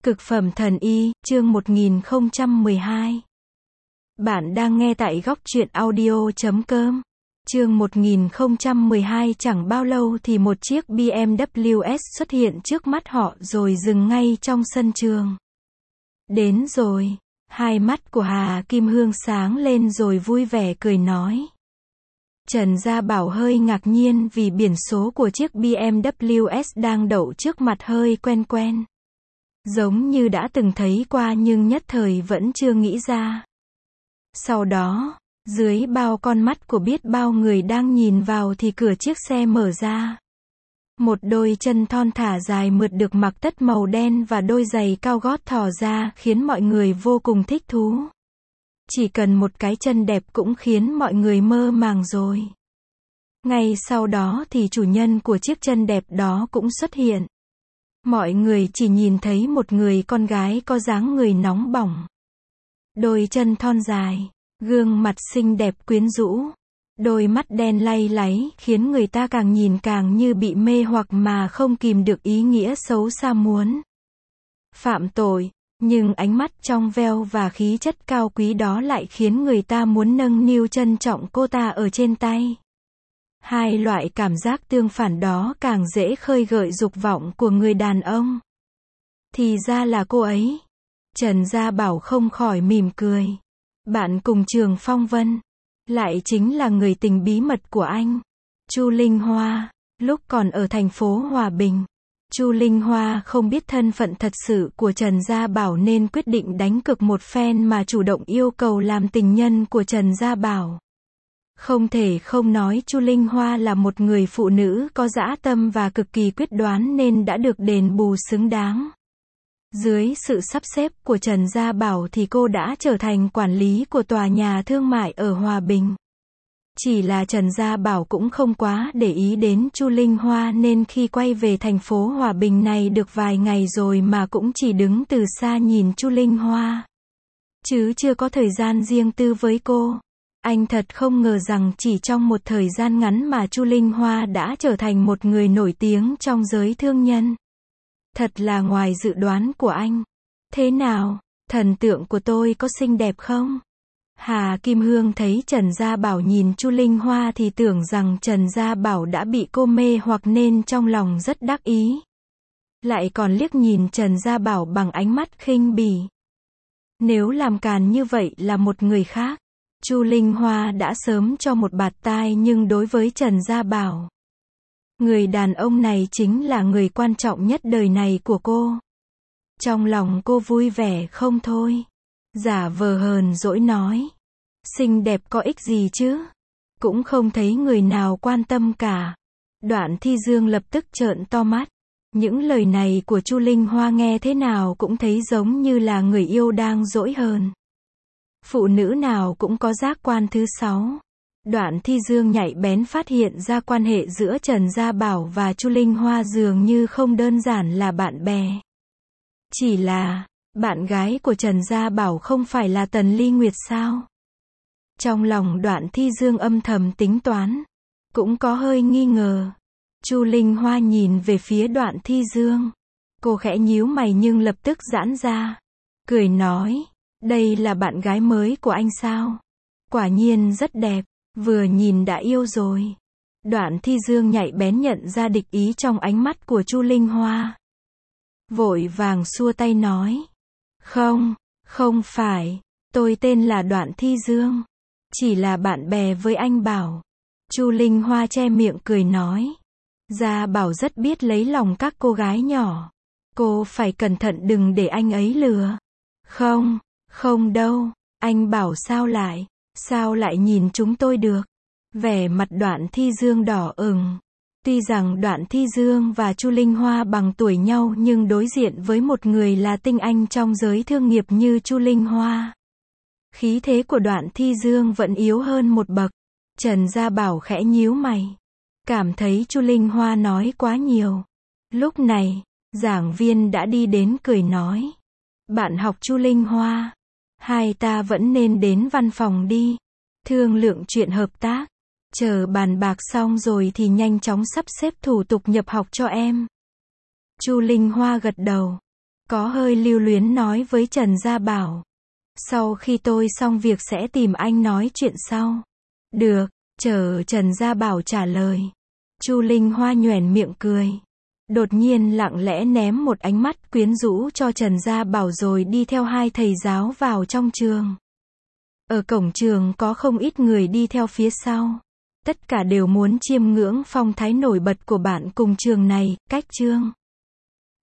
Cực phẩm thần y, chương 1012. Bạn đang nghe tại góc truyện audio.com. Chương 1012. Chẳng bao lâu thì một chiếc BMW S xuất hiện trước mắt họ rồi dừng ngay trong sân trường. Đến rồi. Hai mắt của Hà Kim Hương sáng lên rồi vui vẻ cười nói. Trần Gia Bảo hơi ngạc nhiên vì biển số của chiếc BMW S đang đậu trước mặt hơi quen quen. Giống như đã từng thấy qua nhưng nhất thời vẫn chưa nghĩ ra. Sau đó, dưới bao con mắt của biết bao người đang nhìn vào thì cửa chiếc xe mở ra. Một đôi chân thon thả dài mượt được mặc tất màu đen và đôi giày cao gót thò ra khiến mọi người vô cùng thích thú. Chỉ cần một cái chân đẹp cũng khiến mọi người mơ màng rồi. Ngay sau đó thì chủ nhân của chiếc chân đẹp đó cũng xuất hiện. Mọi người chỉ nhìn thấy một người con gái có dáng người nóng bỏng. Đôi chân thon dài, gương mặt xinh đẹp quyến rũ, đôi mắt đen lay láy khiến người ta càng nhìn càng như bị mê hoặc mà không kìm được ý nghĩa xấu xa muốn phạm tội. Nhưng ánh mắt trong veo và khí chất cao quý đó lại khiến người ta muốn nâng niu trân trọng cô ta ở trên tay. Hai loại cảm giác tương phản đó càng dễ khơi gợi dục vọng của người đàn ông. Thì ra là cô ấy. Trần Gia Bảo không khỏi mỉm cười. Bạn cùng trường phong vân. Lại chính là người tình bí mật của anh. Chu Linh Hoa. Lúc còn ở thành phố Hòa Bình, Chu Linh Hoa không biết thân phận thật sự của Trần Gia Bảo nên quyết định đánh cược một phen mà chủ động yêu cầu làm tình nhân của Trần Gia Bảo. Không thể không nói Chu Linh Hoa là một người phụ nữ có dã tâm và cực kỳ quyết đoán nên đã được đền bù xứng đáng. Dưới sự sắp xếp của Trần Gia Bảo thì cô đã trở thành quản lý của tòa nhà thương mại ở Hòa Bình. Chỉ là Trần Gia Bảo cũng không quá để ý đến Chu Linh Hoa nên khi quay về thành phố Hòa Bình này được vài ngày rồi mà cũng chỉ đứng từ xa nhìn Chu Linh Hoa. Chứ chưa có thời gian riêng tư với cô. Anh thật không ngờ rằng chỉ trong một thời gian ngắn mà Chu Linh Hoa đã trở thành một người nổi tiếng trong giới thương nhân. Thật là ngoài dự đoán của anh. Thế nào, thần tượng của tôi có xinh đẹp không? Hà Kim Hương thấy Trần Gia Bảo nhìn Chu Linh Hoa thì tưởng rằng Trần Gia Bảo đã bị cô mê hoặc nên trong lòng rất đắc ý. Lại còn liếc nhìn Trần Gia Bảo bằng ánh mắt khinh bỉ. Nếu làm càn như vậy là một người khác, Chu Linh Hoa đã sớm cho một bạt tai nhưng đối với Trần Gia Bảo, người đàn ông này chính là người quan trọng nhất đời này của cô. Trong lòng cô vui vẻ không thôi. Giả vờ hờn dỗi nói. Xinh đẹp có ích gì chứ? Cũng không thấy người nào quan tâm cả. Đoạn Thi Dương lập tức trợn to mắt. Những lời này của Chu Linh Hoa nghe thế nào cũng thấy giống như là người yêu đang dỗi hờn. Phụ nữ nào cũng có giác quan thứ 6. Đoạn Thi Dương nhạy bén phát hiện ra quan hệ giữa Trần Gia Bảo và Chu Linh Hoa dường như không đơn giản là bạn bè. Chỉ là, bạn gái của Trần Gia Bảo không phải là Tần Ly Nguyệt sao? Trong lòng Đoạn Thi Dương âm thầm tính toán, cũng có hơi nghi ngờ. Chu Linh Hoa nhìn về phía Đoạn Thi Dương. Cô khẽ nhíu mày nhưng lập tức giãn ra. Cười nói, đây là bạn gái mới của anh sao? Quả nhiên rất đẹp, vừa nhìn đã yêu rồi. Đoạn Thi Dương nhạy bén nhận ra địch ý trong ánh mắt của Chu Linh Hoa. Vội vàng xua tay nói. Không phải, tôi tên là Đoạn Thi Dương. Chỉ là bạn bè với anh Bảo. Chu Linh Hoa che miệng cười nói. Gia Bảo rất biết lấy lòng các cô gái nhỏ. Cô phải cẩn thận đừng để anh ấy lừa. Không đâu, anh Bảo sao lại nhìn chúng tôi được. Vẻ mặt Đoạn Thi Dương đỏ ửng. Tuy rằng Đoạn Thi Dương và Chu Linh Hoa bằng tuổi nhau nhưng đối diện với một người là tinh anh trong giới thương nghiệp như Chu Linh Hoa, khí thế của Đoạn Thi Dương vẫn yếu hơn một bậc. Trần Gia Bảo khẽ nhíu mày. Cảm thấy Chu Linh Hoa nói quá nhiều. Lúc này, giảng viên đã đi đến cười nói. Bạn học Chu Linh Hoa, hai ta vẫn nên đến văn phòng đi. Thương lượng chuyện hợp tác. Chờ bàn bạc xong rồi thì nhanh chóng sắp xếp thủ tục nhập học cho em. Chu Linh Hoa gật đầu. có hơi lưu luyến nói với Trần Gia Bảo. Sau khi tôi xong việc sẽ tìm anh nói chuyện sau. Được, Trần Gia Bảo trả lời. Chu Linh Hoa nhoẻn miệng cười. Đột nhiên lặng lẽ ném một ánh mắt quyến rũ cho Trần Gia Bảo rồi đi theo hai thầy giáo vào trong trường. Ở cổng trường có không ít người đi theo phía sau. Tất cả đều muốn chiêm ngưỡng phong thái nổi bật của bạn cùng trường này, cách chương.